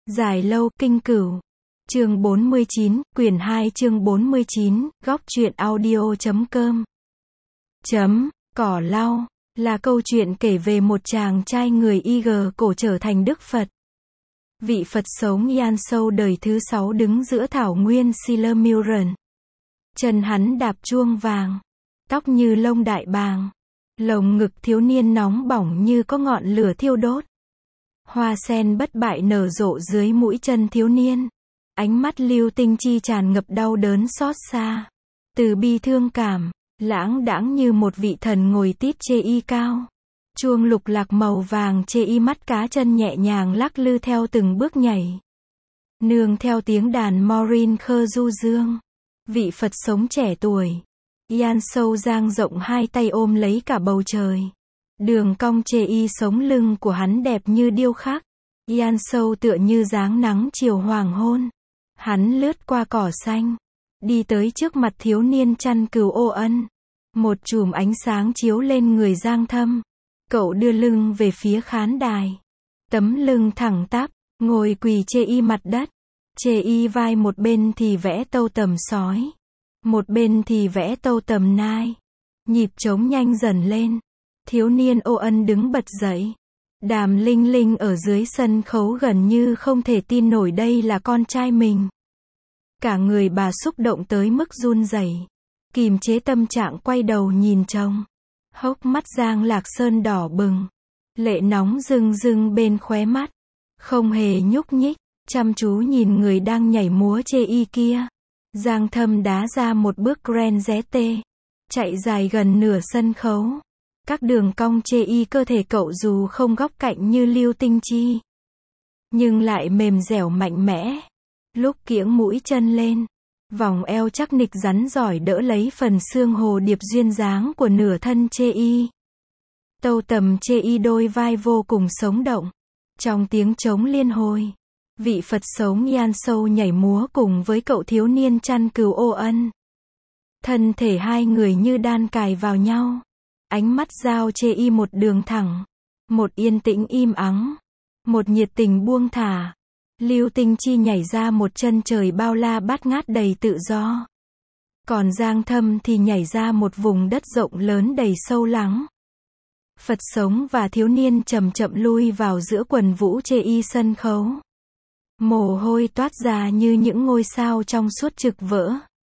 Dài lâu, kinh cửu. Chương 49, quyển 2 chương 49, góc truyện audio.com. Cỏ lau, là câu chuyện kể về một chàng trai người IG cổ trở thành Đức Phật. Vị Phật sống Yan Sâu đời thứ 6 đứng giữa thảo nguyên Silmarillion. Chân hắn đạp chuông vàng, tóc như lông đại bàng, lồng ngực thiếu niên nóng bỏng như có ngọn lửa thiêu đốt. Hoa sen bất bại nở rộ dưới mũi chân thiếu niên. Ánh mắt Lưu Tinh Chi tràn ngập đau đớn xót xa, từ bi thương cảm, lãng đãng như một vị thần ngồi tít chê y cao. Chuông lục lạc màu vàng chê y mắt cá chân nhẹ nhàng lắc lư theo từng bước nhảy. Nương theo tiếng đàn Maureen khơ du dương. Vị Phật sống trẻ tuổi. Yan Sâu dang rộng hai tay ôm lấy cả bầu trời. Đường cong chê y sống lưng của hắn đẹp như điêu khắc. Yan Sâu tựa như dáng nắng chiều hoàng hôn. Hắn lướt qua cỏ xanh, đi tới trước mặt thiếu niên chăn cừu Ô Ân. Một chùm ánh sáng chiếu lên người Giang Thâm. Cậu đưa lưng về phía khán đài. Tấm lưng thẳng tắp, ngồi quỳ chê y mặt đất. Chê y vai một bên thì vẽ tâu tầm sói, một bên thì vẽ tâu tầm nai. Nhịp trống nhanh dần lên. Thiếu niên Ô Ân đứng bật dậy. Đàm Linh Linh ở dưới sân khấu gần như không thể tin nổi đây là con trai mình. Cả người bà xúc động tới mức run rẩy, kìm chế tâm trạng quay đầu nhìn chồng. Hốc mắt Giang Lạc Sơn đỏ bừng, lệ nóng rưng rưng bên khóe mắt, không hề nhúc nhích, chăm chú nhìn người đang nhảy múa chê y kia. Giang Thâm đá ra một bước grand jeté, chạy dài gần nửa sân khấu. Các đường cong chê y cơ thể cậu dù không góc cạnh như Lưu Tinh Chi, nhưng lại mềm dẻo mạnh mẽ. Lúc kiễng mũi chân lên, vòng eo chắc nịch rắn giỏi đỡ lấy phần xương hồ điệp duyên dáng của nửa thân chê y. Tâu tầm chê y đôi vai vô cùng sống động. Trong tiếng trống liên hồi, vị Phật sống Yan Sâu nhảy múa cùng với cậu thiếu niên chăn cừu Ô Ân. Thân thể hai người như đan cài vào nhau. Ánh mắt giao chê y một đường thẳng, một yên tĩnh im ắng, một nhiệt tình buông thả. Lưu Tinh Chi nhảy ra một chân trời bao la bát ngát đầy tự do. Còn Giang Thâm thì nhảy ra một vùng đất rộng lớn đầy sâu lắng. Phật sống và thiếu niên chậm chậm lui vào giữa quần vũ chê y sân khấu. Mồ hôi toát ra như những ngôi sao trong suốt trực vỡ.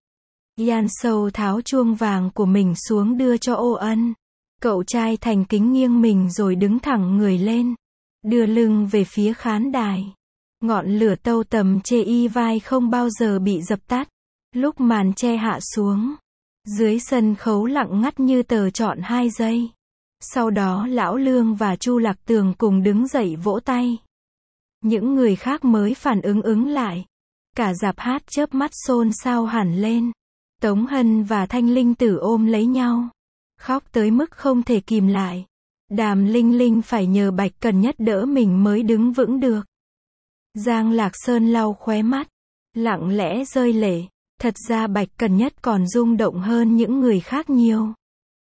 Yan Sâu tháo chuông vàng của mình xuống đưa cho Ô Ân. Cậu trai thành kính nghiêng mình rồi đứng thẳng người lên, đưa lưng về phía khán đài. Ngọn lửa tâu tầm chê y vai không bao giờ bị dập tắt. Lúc màn che hạ xuống, dưới sân khấu lặng ngắt như tờ trọn 2 giây. Sau đó Lão Lương và Chu Lạc Tường cùng đứng dậy vỗ tay. Những người khác mới phản ứng lại. Cả dạp hát chớp mắt xôn xao hẳn lên. Tống Hân và Thanh Linh Tử ôm lấy nhau, khóc tới mức không thể kìm lại. Đàm Linh Linh phải nhờ Bạch Cần Nhất đỡ mình mới đứng vững được. Giang Lạc Sơn lau khóe mắt, lặng lẽ rơi lệ. Thật ra Bạch Cần Nhất còn rung động hơn những người khác nhiều.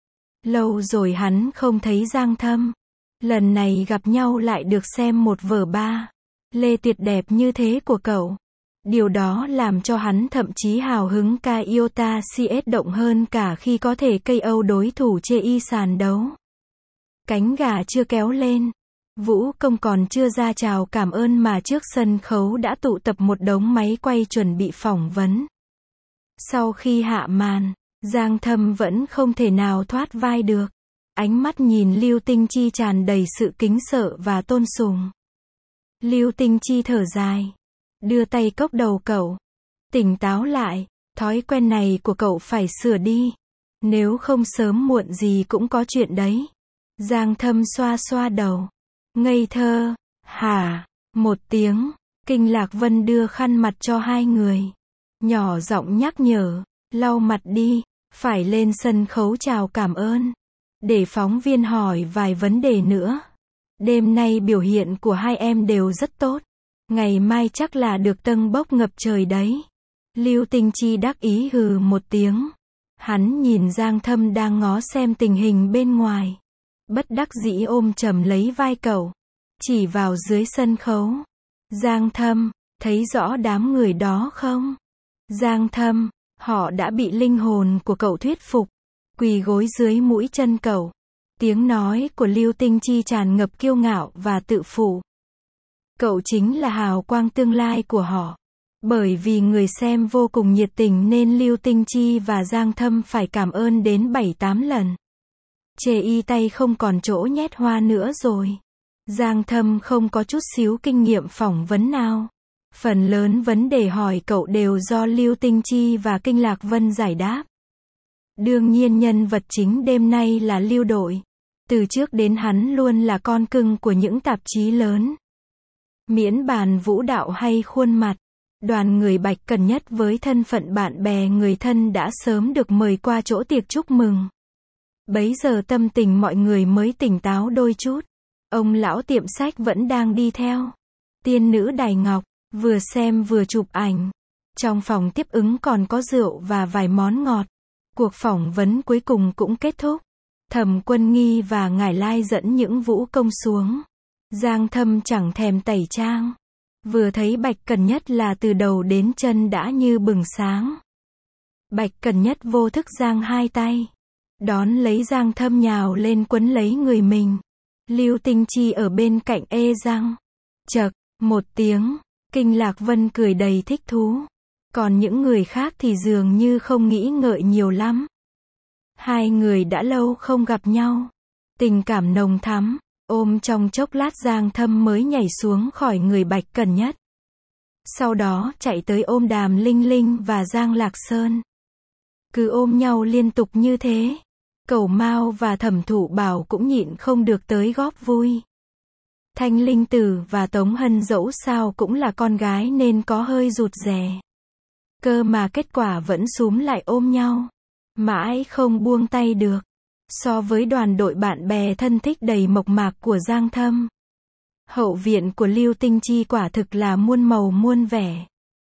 Lâu rồi hắn không thấy Giang Thâm. Lần này gặp nhau lại được xem một vở ba lê tuyệt đẹp như thế của cậu. Điều đó làm cho hắn thậm chí hào hứng ca Iota CS động hơn cả khi có thể KO đối thủ chê y sàn đấu. Cánh gà chưa kéo lên, vũ công còn chưa ra chào cảm ơn mà trước sân khấu đã tụ tập một đống máy quay chuẩn bị phỏng vấn. Sau khi hạ màn, Giang Thâm vẫn không thể nào thoát vai được. Ánh mắt nhìn Lưu Tinh Chi tràn đầy sự kính sợ và tôn sùng. Lưu Tinh Chi thở dài, đưa tay cốc đầu cậu. Tỉnh táo lại, thói quen này của cậu phải sửa đi. Nếu không sớm muộn gì cũng có chuyện đấy. Giang Thâm xoa xoa đầu. Ngây thơ, hả? Một tiếng, Kinh Lạc Vân đưa khăn mặt cho hai người. Nhỏ giọng nhắc nhở, lau mặt đi, phải lên sân khấu chào cảm ơn. Để phóng viên hỏi vài vấn đề nữa. Đêm nay biểu hiện của hai em đều rất tốt. Ngày mai chắc là được tâng bốc ngập trời đấy. Lưu Tinh Chi đắc ý hừ một tiếng. Hắn nhìn Giang Thâm đang ngó xem tình hình bên ngoài. Bất đắc dĩ ôm chầm lấy vai cậu, chỉ vào dưới sân khấu. Giang Thâm, thấy rõ đám người đó không? Giang Thâm, họ đã bị linh hồn của cậu thuyết phục, quỳ gối dưới mũi chân cậu. Tiếng nói của Lưu Tinh Chi tràn ngập kiêu ngạo và tự phụ. Cậu chính là hào quang tương lai của họ. Bởi vì người xem vô cùng nhiệt tình nên Lưu Tinh Chi và Giang Thâm phải cảm ơn đến 7-8 lần. Chê y tay không còn chỗ nhét hoa nữa rồi. Giang Thâm không có chút xíu kinh nghiệm phỏng vấn nào. Phần lớn vấn đề hỏi cậu đều do Lưu Tinh Chi và Kinh Lạc Vân giải đáp. Đương nhiên nhân vật chính đêm nay là Lưu Đội. Từ trước đến hắn luôn là con cưng của những tạp chí lớn. Miễn bàn vũ đạo hay khuôn mặt, đoàn người Bạch Cần Nhất với thân phận bạn bè người thân đã sớm được mời qua chỗ tiệc chúc mừng. Bấy giờ tâm tình mọi người mới tỉnh táo đôi chút. Ông lão tiệm sách vẫn đang đi theo. Tiên nữ Đài Ngọc, vừa xem vừa chụp ảnh. Trong phòng tiếp ứng còn có rượu và vài món ngọt. Cuộc phỏng vấn cuối cùng cũng kết thúc. Thẩm Quân Nghi và Ngải Lai dẫn những vũ công xuống. Giang Thâm chẳng thèm tẩy trang. Vừa thấy Bạch Cần Nhất là từ đầu đến chân đã như bừng sáng. Bạch Cần Nhất vô thức giang hai tay. Đón lấy Giang Thâm nhào lên quấn lấy người mình. Lưu Tinh Chi ở bên cạnh ê răng. Chậc, một tiếng, Kinh Lạc Vân cười đầy thích thú. Còn những người khác thì dường như không nghĩ ngợi nhiều lắm. Hai người đã lâu không gặp nhau. Tình cảm nồng thắm, ôm trong chốc lát Giang Thâm mới nhảy xuống khỏi người Bạch Cần Nhất. Sau đó chạy tới ôm Đàm Linh Linh và Giang Lạc Sơn. Cứ ôm nhau liên tục như thế. Cẩu Mao và Thẩm Thụ Bảo cũng nhịn không được tới góp vui. Thanh Linh Tử và Tống Hân dẫu sao cũng là con gái nên có hơi rụt rè. Cơ mà kết quả vẫn xúm lại ôm nhau. Mãi không buông tay được. So với đoàn đội bạn bè thân thích đầy mộc mạc của Giang Thâm, hậu viện của Lưu Tinh Chi quả thực là muôn màu muôn vẻ.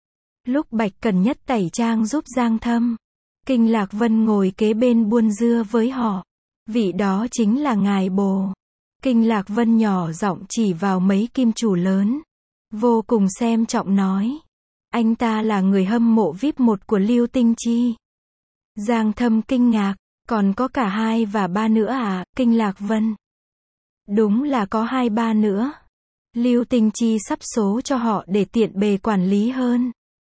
Lúc Bạch Cần Nhất tẩy trang giúp Giang Thâm, Kinh Lạc Vân ngồi kế bên buôn dưa với họ. Vị đó chính là ngài Bồ. Kinh Lạc Vân nhỏ giọng chỉ vào mấy kim chủ lớn. Vô cùng xem trọng nói. Anh ta là người hâm mộ VIP 1 của Lưu Tinh Chi. Giang Thâm kinh ngạc. Còn có cả 2 và 3 nữa à, Kinh Lạc Vân? Đúng là có 2-3 nữa. Lưu Tinh Chi sắp số cho họ để tiện bề quản lý hơn.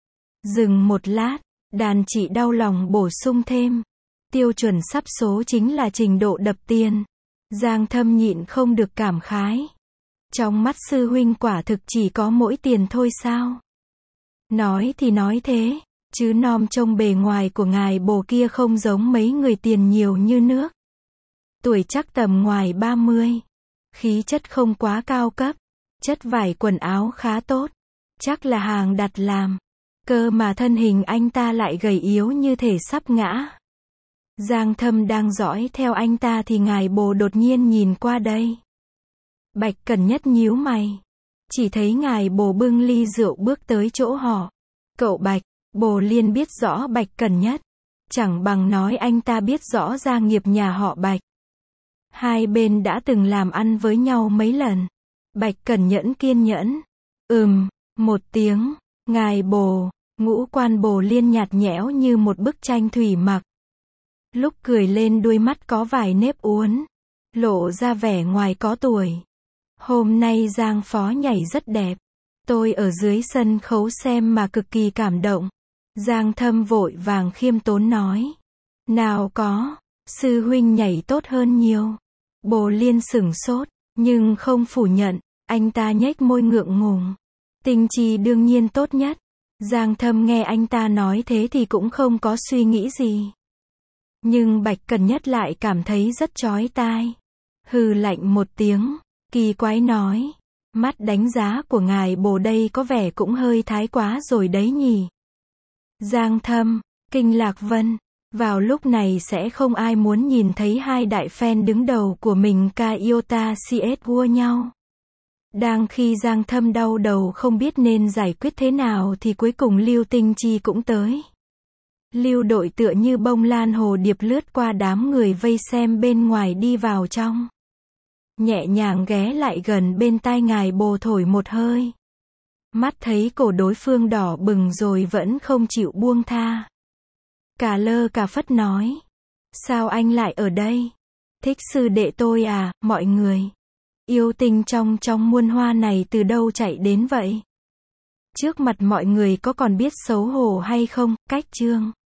Dừng một lát, đàn chị đau lòng bổ sung thêm. Tiêu chuẩn sắp số chính là trình độ đập tiền. Giang Thâm nhịn không được cảm khái. Trong mắt sư huynh quả thực chỉ có mỗi tiền thôi sao? Nói thì nói thế, chứ nom trông bề ngoài của ngài Bồ kia không giống mấy người tiền nhiều như nước. Tuổi chắc tầm ngoài 30. Khí chất không quá cao cấp. Chất vải quần áo khá tốt. Chắc là hàng đặt làm. Cơ mà thân hình anh ta lại gầy yếu như thể sắp ngã. Giang Thâm đang dõi theo anh ta thì ngài Bồ đột nhiên nhìn qua đây. Bạch Cần Nhất nhíu mày. Chỉ thấy ngài Bồ bưng ly rượu bước tới chỗ họ. Cậu Bạch, Bồ liền biết rõ Bạch Cần Nhất. Chẳng bằng nói anh ta biết rõ gia nghiệp nhà họ Bạch. Hai bên đã từng làm ăn với nhau mấy lần. Bạch Cần Nhẫn kiên nhẫn. Một tiếng. Ngài Bồ, ngũ quan Bồ Liên nhạt nhẽo như một bức tranh thủy mặc. Lúc cười lên đuôi mắt có vài nếp uốn. Lộ ra vẻ ngoài có tuổi. Hôm nay Giang Phó nhảy rất đẹp. Tôi ở dưới sân khấu xem mà cực kỳ cảm động. Giang Thâm vội vàng khiêm tốn nói. Nào có, sư huynh nhảy tốt hơn nhiều. Bồ Liên sửng sốt, nhưng không phủ nhận, anh ta nhếch môi ngượng ngùng. Tinh Chi đương nhiên tốt nhất. Giang Thâm nghe anh ta nói thế thì cũng không có suy nghĩ gì. Nhưng Bạch Cần Nhất lại cảm thấy rất chói tai. Hừ lạnh một tiếng, kỳ quái nói. Mắt đánh giá của ngài Bồ đây có vẻ cũng hơi thái quá rồi đấy nhỉ. Giang Thâm, Kinh Lạc Vân. Vào lúc này sẽ không ai muốn nhìn thấy hai đại fan đứng đầu của mình Iota CS vua nhau. Đang khi Giang Thâm đau đầu không biết nên giải quyết thế nào thì cuối cùng Lưu Tinh Chi cũng tới. Lưu Đội tựa như bông lan hồ điệp lướt qua đám người vây xem bên ngoài đi vào trong. Nhẹ nhàng ghé lại gần bên tai ngài Bồ thổi một hơi. Mắt thấy cổ đối phương đỏ bừng rồi vẫn không chịu buông tha. Cả lơ cả phất nói. Sao anh lại ở đây? Thích sư đệ tôi à, mọi người. Yêu tinh trong muôn hoa này từ đâu chạy đến vậy? Trước mặt mọi người có còn biết xấu hổ hay không? Cách chương